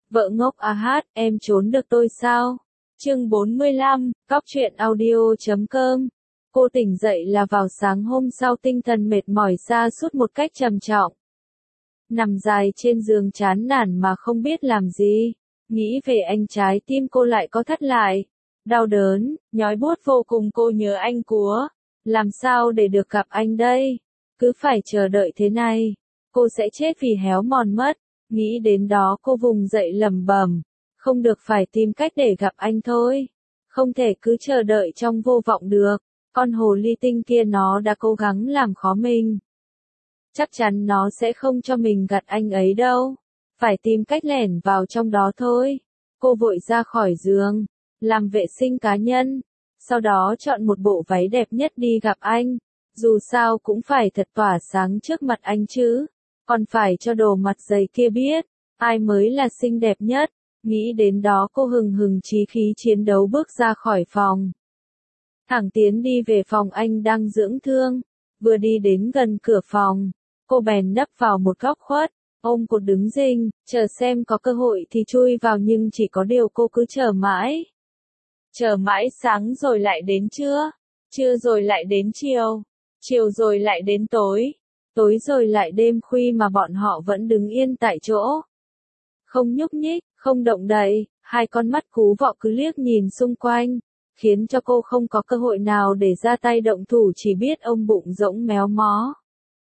Vợ ngốc à hát, em trốn được tôi sao? Chương 45, Cóc truyện audio.com. Cô tỉnh dậy là vào sáng hôm sau, tinh thần mệt mỏi sa sút một cách trầm trọng. Nằm dài trên giường chán nản mà không biết làm gì. Nghĩ về anh, trái tim cô lại có thắt lại. Đau đớn, nhói buốt vô cùng, cô nhớ anh quá. Làm sao để được gặp anh đây? Cứ phải chờ đợi thế này, cô sẽ chết vì héo mòn mất. Nghĩ đến đó cô vùng dậy lẩm bẩm, không được, phải tìm cách để gặp anh thôi. Không thể cứ chờ đợi trong vô vọng được. Con hồ ly tinh kia nó đã cố gắng làm khó mình. Chắc chắn nó sẽ không cho mình gặt anh ấy đâu. Phải tìm cách lẻn vào trong đó thôi. Cô vội ra khỏi giường, làm vệ sinh cá nhân. Sau đó chọn một bộ váy đẹp nhất đi gặp anh. Dù sao cũng phải thật tỏa sáng trước mặt anh chứ. Còn phải cho đồ mặt dày kia biết, ai mới là xinh đẹp nhất. Nghĩ đến đó cô hừng hừng chí khí chiến đấu bước ra khỏi phòng. Thẳng tiến đi về phòng anh đang dưỡng thương. Vừa đi đến gần cửa phòng, cô bèn nấp vào một góc khuất, ôm cột đứng rinh, chờ xem có cơ hội thì chui vào, nhưng chỉ có điều cô cứ chờ mãi. Chờ mãi, sáng rồi lại đến trưa, trưa rồi lại đến chiều, chiều rồi lại đến tối, tối rồi lại đêm khuya mà bọn họ vẫn đứng yên tại chỗ. Không nhúc nhích, không động đậy, hai con mắt cú vọ cứ liếc nhìn xung quanh, khiến cho cô không có cơ hội nào để ra tay động thủ, chỉ biết ôm bụng rỗng méo mó.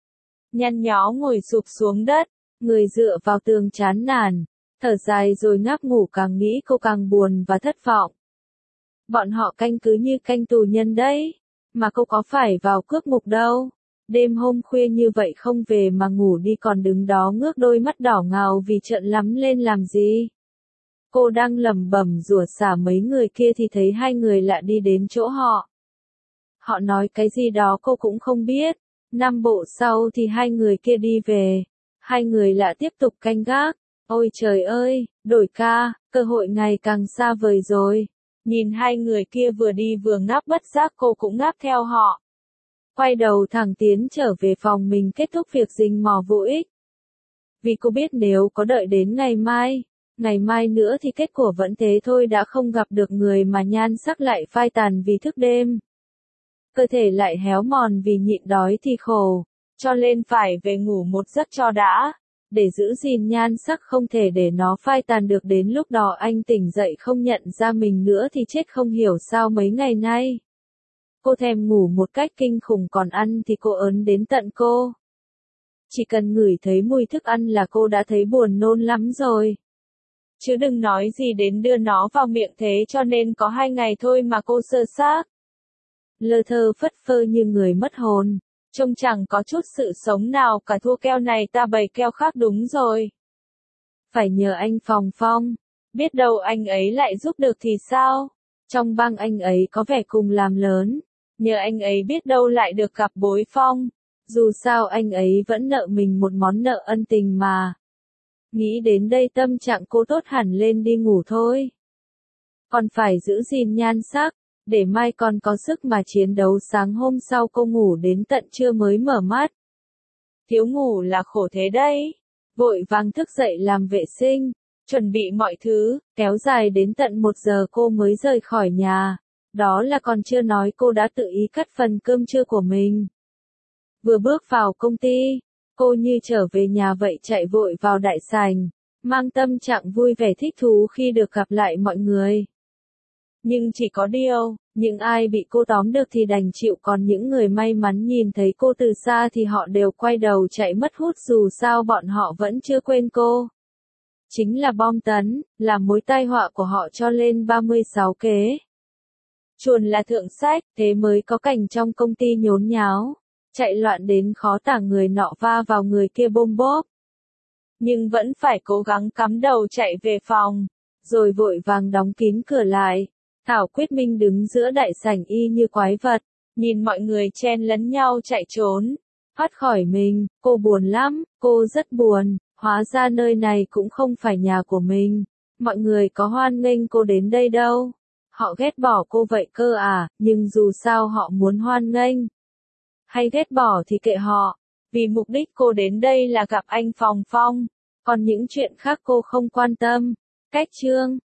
Nhăn nhó ngồi sụp xuống đất, người dựa vào tường chán nản, thở dài rồi ngáp ngủ, càng nghĩ cô càng buồn và thất vọng. Bọn họ canh cứ như canh tù nhân đấy, mà cô có phải vào cướp ngục đâu. Đêm hôm khuya như vậy không về mà ngủ đi, còn đứng đó ngước đôi mắt đỏ ngầu vì trợn lắm lên làm gì. Cô đang lẩm bẩm rủa xả mấy người kia thì thấy hai người lạ đi đến chỗ họ. Họ nói cái gì đó cô cũng không biết. 5 bộ sau thì hai người kia đi về. Hai người lạ tiếp tục canh gác. Ôi trời ơi, đổi ca, cơ hội ngày càng xa vời rồi. Nhìn hai người kia vừa đi vừa ngáp, bất giác cô cũng ngáp theo họ. Quay đầu thẳng tiến trở về phòng mình, kết thúc việc rình mò vô ích. Vì cô biết nếu có đợi đến ngày mai nữa thì kết quả vẫn thế thôi, đã không gặp được người mà nhan sắc lại phai tàn vì thức đêm. Cơ thể lại héo mòn vì nhịn đói thì khổ, cho nên phải về ngủ một giấc cho đã, để giữ gìn nhan sắc, không thể để nó phai tàn được. Đến lúc đó anh tỉnh dậy không nhận ra mình nữa thì chết không hiểu sao mấy ngày nay. Cô thèm ngủ một cách kinh khủng, còn ăn thì cô ớn đến tận cô. Chỉ cần ngửi thấy mùi thức ăn là cô đã thấy buồn nôn lắm rồi. Chứ đừng nói gì đến đưa nó vào miệng, thế cho nên có 2 ngày thôi mà cô sơ xác. Lơ thơ phất phơ như người mất hồn, trông chẳng có chút sự sống nào cả, thua keo này ta bày keo khác. Đúng rồi. Phải nhờ anh Phòng Phong, biết đâu anh ấy lại giúp được thì sao? Trong bang anh ấy có vẻ cùng làm lớn, nhờ anh ấy biết đâu lại được gặp Bối Phong. Dù sao anh ấy vẫn nợ mình một món nợ ân tình mà. Nghĩ đến đây tâm trạng cô tốt hẳn lên, đi ngủ thôi. Còn phải giữ gìn nhan sắc, để mai còn có sức mà chiến đấu. Sáng hôm sau cô ngủ đến tận trưa mới mở mắt. Thiếu ngủ là khổ thế đấy. Vội vàng thức dậy làm vệ sinh, chuẩn bị mọi thứ, kéo dài đến tận 1 giờ cô mới rời khỏi nhà. Đó là còn chưa nói cô đã tự ý cắt phần cơm trưa của mình. Vừa bước vào công ty, cô như trở về nhà vậy, chạy vội vào đại sảnh, mang tâm trạng vui vẻ thích thú khi được gặp lại mọi người. Nhưng chỉ có điều, những ai bị cô tóm được thì đành chịu, còn những người may mắn nhìn thấy cô từ xa thì họ đều quay đầu chạy mất hút, dù sao bọn họ vẫn chưa quên cô. Chính là bom tấn, là mối tai họa của họ cho lên 36 kế. Chuồn là thượng sách, thế mới có cảnh trong công ty nhốn nháo, chạy loạn đến khó tả, người nọ va vào người kia bôm bốp. Nhưng vẫn phải cố gắng cắm đầu chạy về phòng, rồi vội vàng đóng kín cửa lại. Thảo Quyết Minh đứng giữa đại sảnh y như quái vật, nhìn mọi người chen lấn nhau chạy trốn. Thoát khỏi mình, cô buồn lắm, cô rất buồn, hóa ra nơi này cũng không phải nhà của mình. Mọi người có hoan nghênh cô đến đây đâu. Họ ghét bỏ cô vậy cơ à, nhưng dù sao họ muốn hoan nghênh. Hay ghét bỏ thì kệ họ, vì mục đích cô đến đây là gặp anh Phòng Phong, còn những chuyện khác cô không quan tâm. Cách chương